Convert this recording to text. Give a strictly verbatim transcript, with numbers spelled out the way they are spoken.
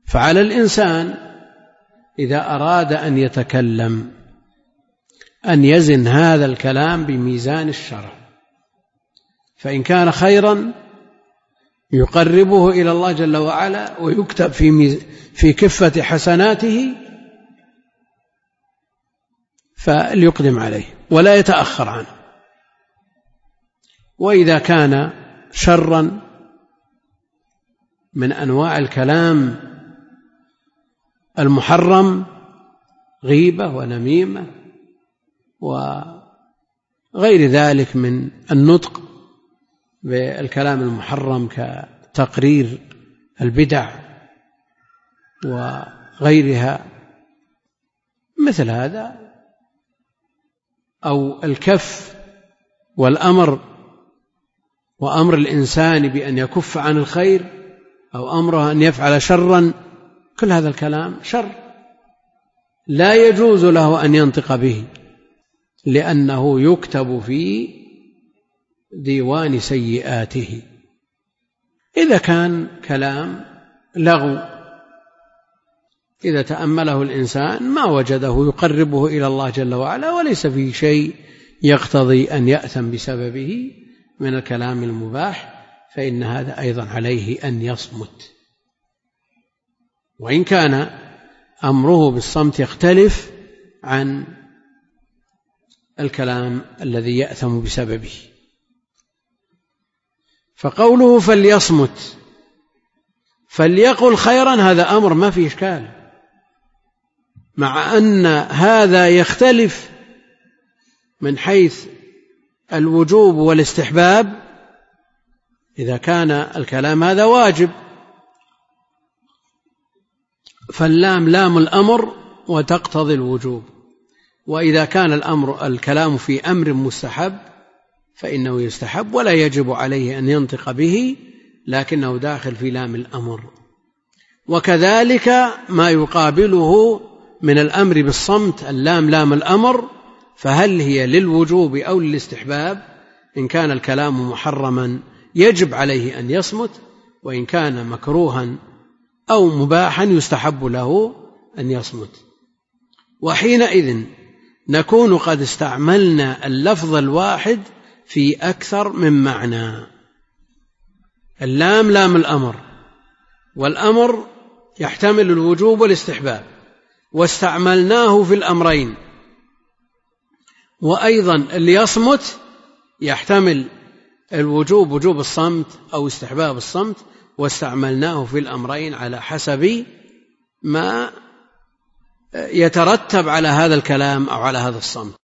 فعلى الإنسان إذا أراد أن يتكلم أن يزن هذا الكلام بميزان الشرع، فإن كان خيرا يقربه إلى الله جل وعلا ويكتب في في كفة حسناته فليقدم عليه ولا يتأخر عنه، وإذا كان شرا من أنواع الكلام المحرم غيبة ونميمة وغير ذلك من النطق بالكلام المحرم كتقرير البدع وغيرها مثل هذا، أو الكف والأمر وأمر الإنسان بأن يكف عن الخير أو أمره أن يفعل شرا، كل هذا الكلام شر لا يجوز له أن ينطق به لأنه يكتب في ديوان سيئاته. إذا كان كلام لغو إذا تأمله الإنسان ما وجده يقربه إلى الله جل وعلا وليس فيه شيء يقتضي أن يأثم بسببه من الكلام المباح، فإن هذا أيضا عليه أن يصمت، وإن كان أمره بالصمت يختلف عن الكلام الذي يأثم بسببه. فقوله فليصمت فليقل خيرا هذا أمر ما فيه إشكال، مع أن هذا يختلف من حيث الوجوب والاستحباب. إذا كان الكلام هذا واجب فاللام لام الأمر وتقتضي الوجوب، وإذا كان الأمر الكلام في أمر مستحب فإنه يستحب ولا يجب عليه أن ينطق به لكنه داخل في لام الأمر. وكذلك ما يقابله من الأمر بالصمت اللام لام الأمر، فهل هي للوجوب أو للاستحباب؟ إن كان الكلام محرما يجب عليه أن يصمت، وإن كان مكروها أو مباحا يستحب له أن يصمت. وحينئذ نكون قد استعملنا اللفظ الواحد في أكثر من معنى. اللام لام الأمر، والأمر يحتمل الوجوب والاستحباب، واستعملناه في الأمرين. وأيضا اللي يصمت يحتمل الوجوب وجوب الصمت أو استحباب الصمت، واستعملناه في الأمرين على حسب ما يترتب على هذا الكلام أو على هذا الصمت.